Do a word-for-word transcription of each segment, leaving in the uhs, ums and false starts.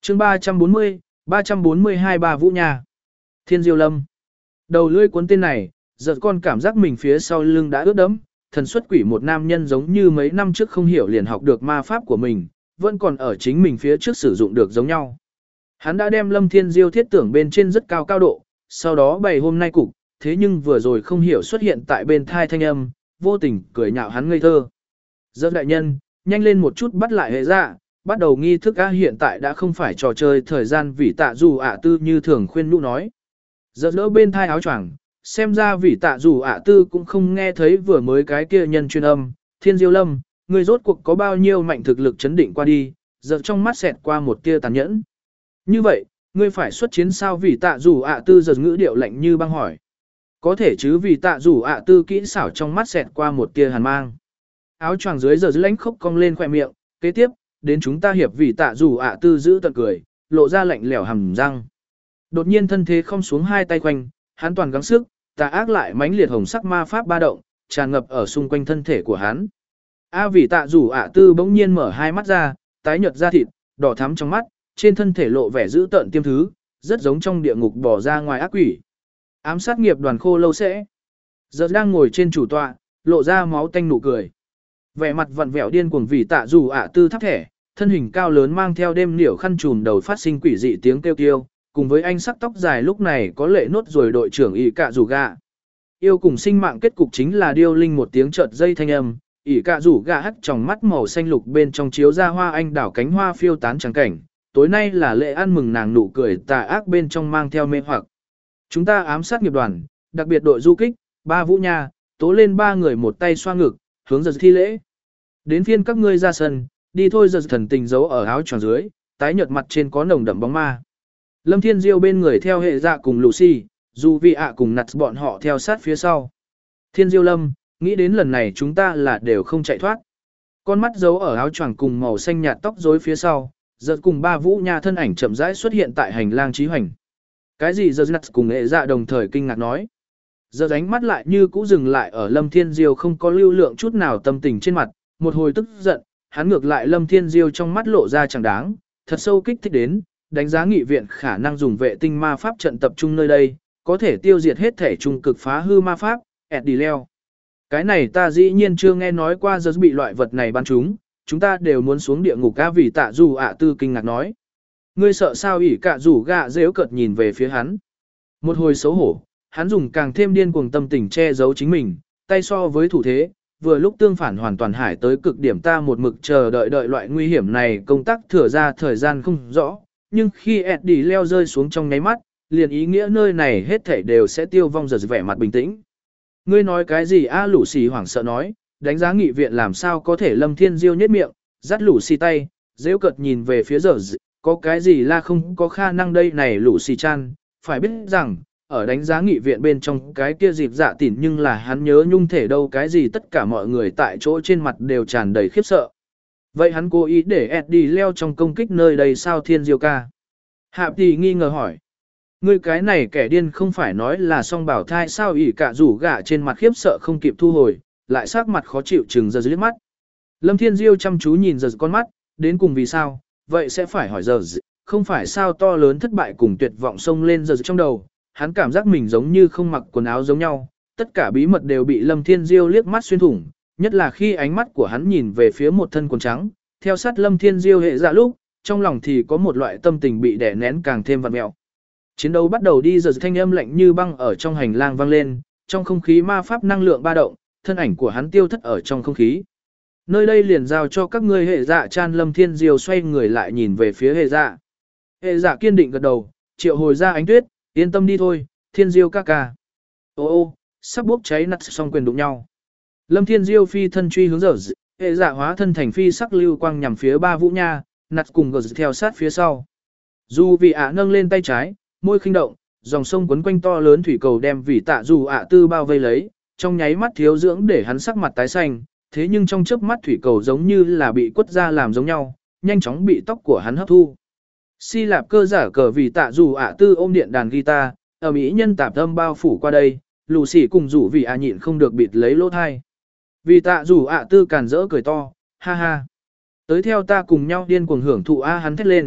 chương ba trăm bốn mươi, ba trăm bốn mươi hai Ba Vũ Nha. Thiên Diêu Lâm. Đầu lưỡi cuốn tên này, giật con cảm giác mình phía sau lưng đã ướt đẫm, thần xuất quỷ một nam nhân giống như mấy năm trước không hiểu liền học được ma pháp của mình, vẫn còn ở chính mình phía trước sử dụng được giống nhau. Hắn đã đem Lâm Thiên Diêu thiết tưởng bên trên rất cao cao độ, sau đó bày hôm nay cục, thế nhưng vừa rồi không hiểu xuất hiện tại bên thai thanh âm, vô tình cười nhạo hắn ngây thơ. Giật đại nhân, nhanh lên một chút bắt lại hệ dạ, bắt đầu nghi thức á, hiện tại đã không phải trò chơi thời gian vì tạ dù ạ tư như thường khuyên nhủ nói. Giật đỡ bên thai áo choàng, xem ra vì tạ dù ạ tư cũng không nghe thấy vừa mới cái kia nhân chuyên âm. Thiên Diêu Lâm, người rốt cuộc có bao nhiêu mạnh thực lực chấn định qua đi, giật trong mắt xẹt qua một tia tàn nhẫn. Như vậy, ngươi phải xuất chiến sao? Vì tạ dù ạ tư giật ngữ điệu lạnh như băng hỏi. Có thể chứ? Vì tạ dù ạ tư kỹ xảo trong mắt xẹt qua một tia hàn mang. Áo choàng dưới giờ lãnh khốc cong lên khỏe miệng, kế tiếp, đến chúng ta hiệp. Vì tạ dù ạ tư giữ tận cười, lộ ra lạnh lẽo hầm răng. Đột nhiên thân thế không xuống hai tay quanh, hắn toàn gắng sức, tà ác lại mãnh liệt hồng sắc ma pháp ba động, tràn ngập ở xung quanh thân thể của hắn. A Vì tạ dù ạ tư bỗng nhiên mở hai mắt ra, tái nhợt da thịt, đỏ thắm trong mắt, trên thân thể lộ vẻ dữ tợn tiêm thứ, rất giống trong địa ngục bỏ ra ngoài ác quỷ. Ám sát nghiệp đoàn khô lâu sẽ. Giờ đang ngồi trên chủ tọa, lộ ra máu tanh nụ cười. Vẻ mặt vặn vẹo điên cuồng Vì tạ dù ạ tư thấp thẻ, thân hình cao lớn mang theo đêm liễu khăn trùm đầu phát sinh quỷ dị tiếng kêu kêu, cùng với anh sắc tóc dài lúc này có lệ nốt rồi đội trưởng ỷ cạ rủ gạ. Yêu cùng sinh mạng kết cục chính là điêu linh một tiếng chợt dây thanh âm, ỷ cạ rủ gạ hắt trong mắt màu xanh lục bên trong chiếu ra hoa anh đảo cánh hoa phiêu tán trắng cảnh. Tối nay là lễ ăn mừng nàng nụ cười tà ác bên trong mang theo mê hoặc. Chúng ta ám sát nghiệp đoàn, đặc biệt đội du kích, Ba Vũ Nha, tố lên ba người một tay xoa ngực, hướng giật thi lễ. Đến phiên các ngươi ra sân, đi thôi. Giật thần tình giấu ở áo choàng dưới, tái nhợt mặt trên có nồng đậm bóng ma. Lâm Thiên Diêu bên người theo hệ dạ cùng Lucy, dù vì ạ cùng nặt bọn họ theo sát phía sau. Thiên Diêu Lâm, nghĩ đến lần này chúng ta là đều không chạy thoát. Con mắt giấu ở áo choàng cùng màu xanh nhạt tóc rối phía sau, giật cùng Ba Vũ Nha thân ảnh chậm rãi xuất hiện tại hành lang trí hoành. Cái gì? Giật nặt cùng hệ dạ đồng thời kinh ngạc nói. Giật ánh mắt lại như cũ dừng lại ở Lâm Thiên Diêu không có lưu lượng chút nào tâm tình trên mặt, một hồi tức giận, hắn ngược lại Lâm Thiên Diêu trong mắt lộ ra chẳng đáng, thật sâu kích thích đến. Đánh giá nghị viện khả năng dùng vệ tinh ma pháp trận tập trung nơi đây, có thể tiêu diệt hết thể trung cực phá hư ma pháp, ẹt đi leo. Cái này ta dĩ nhiên chưa nghe nói qua. Giờ bị loại vật này bắn chúng, chúng ta đều muốn xuống địa ngục. Cá Vì tạ dù ạ tư kinh ngạc nói. Ngươi sợ sao? Ỷ cạ rủ gạ rêu cợt nhìn về phía hắn. Một hồi xấu hổ, hắn dùng càng thêm điên cuồng tâm tình che giấu chính mình, tay so với thủ thế, vừa lúc tương phản hoàn toàn hải tới cực điểm. Ta một mực chờ đợi đợi loại nguy hiểm này, công tác thừa ra thời gian không rõ. Nhưng khi Eddie leo rơi xuống trong nháy mắt, liền ý nghĩa nơi này hết thảy đều sẽ tiêu vong. Giờ vẻ mặt bình tĩnh. Ngươi nói cái gì? A Lũ Xì hoảng sợ nói, đánh giá nghị viện làm sao có thể? Lâm Thiên Diêu nhếch miệng, dắt Lũ Xì tay, giễu cợt nhìn về phía giờ, có cái gì là không có khả năng đây này Lũ Xì chan, phải biết rằng, ở đánh giá nghị viện bên trong cái kia dịp dạ tỉn nhưng là hắn nhớ nhung thể đâu. Cái gì? Tất cả mọi người tại chỗ trên mặt đều tràn đầy khiếp sợ. Vậy hắn cố ý để Eddie leo trong công kích nơi đây sao? Thiên Diêu ca. Hạp thì nghi ngờ hỏi. Ngươi cái này kẻ điên không phải nói là song bảo thai sao? Ỷ cạ rủ gạ trên mặt khiếp sợ không kịp thu hồi, lại sắc mặt khó chịu chừng giờ dưới mắt. Lâm Thiên Diêu chăm chú nhìn giờ con mắt, đến cùng vì sao? Vậy sẽ phải hỏi giờ, không phải sao? To lớn thất bại cùng tuyệt vọng xông lên giờ trong đầu, hắn cảm giác mình giống như không mặc quần áo giống nhau, tất cả bí mật đều bị Lâm Thiên Diêu liếc mắt xuyên thủng. Nhất là khi ánh mắt của hắn nhìn về phía một thân quần trắng, theo sát Lâm Thiên Diêu hệ dạ lúc, trong lòng thì có một loại tâm tình bị đè nén càng thêm vặn mẹo. Chiến đấu bắt đầu đi. Giờ thanh âm lạnh như băng ở trong hành lang vang lên, trong không khí ma pháp năng lượng ba động, thân ảnh của hắn tiêu thất ở trong không khí. Nơi đây liền giao cho các ngươi hệ dạ chan. Lâm Thiên Diêu xoay người lại nhìn về phía hệ dạ. Hệ dạ kiên định gật đầu, triệu hồi ra ánh tuyết, yên tâm đi thôi, Thiên Diêu ca ca. Ô ô, sắp bốc cháy nặt xong quyền đụng nhau. Lâm Thiên Diêu phi thân truy hướng giờ, hệ dạ hóa thân thành phi sắc lưu quang nhằm phía Ba Vũ Nha, nặt cùng gờ theo sát phía sau. Dù vì ạ nâng lên tay trái, môi khinh động, dòng sông quấn quanh to lớn thủy cầu đem Vì tạ dù ạ tư bao vây lấy, trong nháy mắt thiếu dưỡng để hắn sắc mặt tái xanh, thế nhưng trong chớp mắt thủy cầu giống như là bị quất ra làm giống nhau, nhanh chóng bị tóc của hắn hấp thu. Si lạp cơ giả cờ Vì tạ dù ạ tư ôm điện đàn guitar, ở mỹ nhân tạp âm bao phủ qua đây, lù xỉ cùng rủ Vì ạ nhịn không được bịt lấy lỗ thai. Vì tạ dù ạ tư càn rỡ cười to, ha ha. Tới theo ta cùng nhau điên cuồng hưởng thụ a hắn thét lên,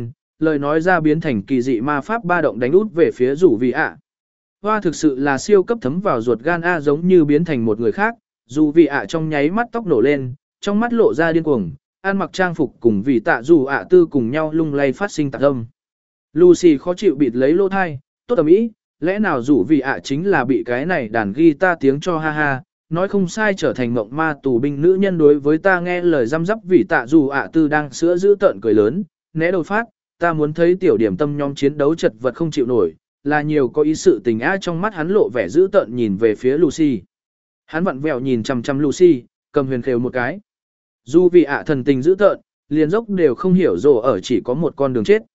lời nói ra biến thành kỳ dị ma pháp ba động đánh út về phía rủ vì ạ. Hoa thực sự là siêu cấp thấm vào ruột gan A, giống như biến thành một người khác, dù vì ạ trong nháy mắt tóc nổ lên, trong mắt lộ ra điên cuồng, ăn mặc trang phục cùng vì tạ dù ạ tư cùng nhau lung lay phát sinh tạc âm. Lucy khó chịu bịt lấy lỗ thai, tốt tầm ý, lẽ nào rủ vì ạ chính là bị cái này đàn guitar tiếng cho ha ha, nói không sai trở thành mộng ma tù binh nữ nhân. Đối với ta nghe lời răm rắp vì tạ dù ạ tư đang sữa giữ tợn cười lớn, né đầu phát, ta muốn thấy tiểu điểm tâm nhóm chiến đấu chật vật không chịu nổi, là nhiều có ý sự tình á. Trong mắt hắn lộ vẻ giữ tợn nhìn về phía Lucy. Hắn vặn vẹo nhìn chằm chằm Lucy, cầm huyền khều một cái. Dù vì ạ thần tình giữ tợn, liền dốc đều không hiểu rồ ở chỉ có một con đường chết.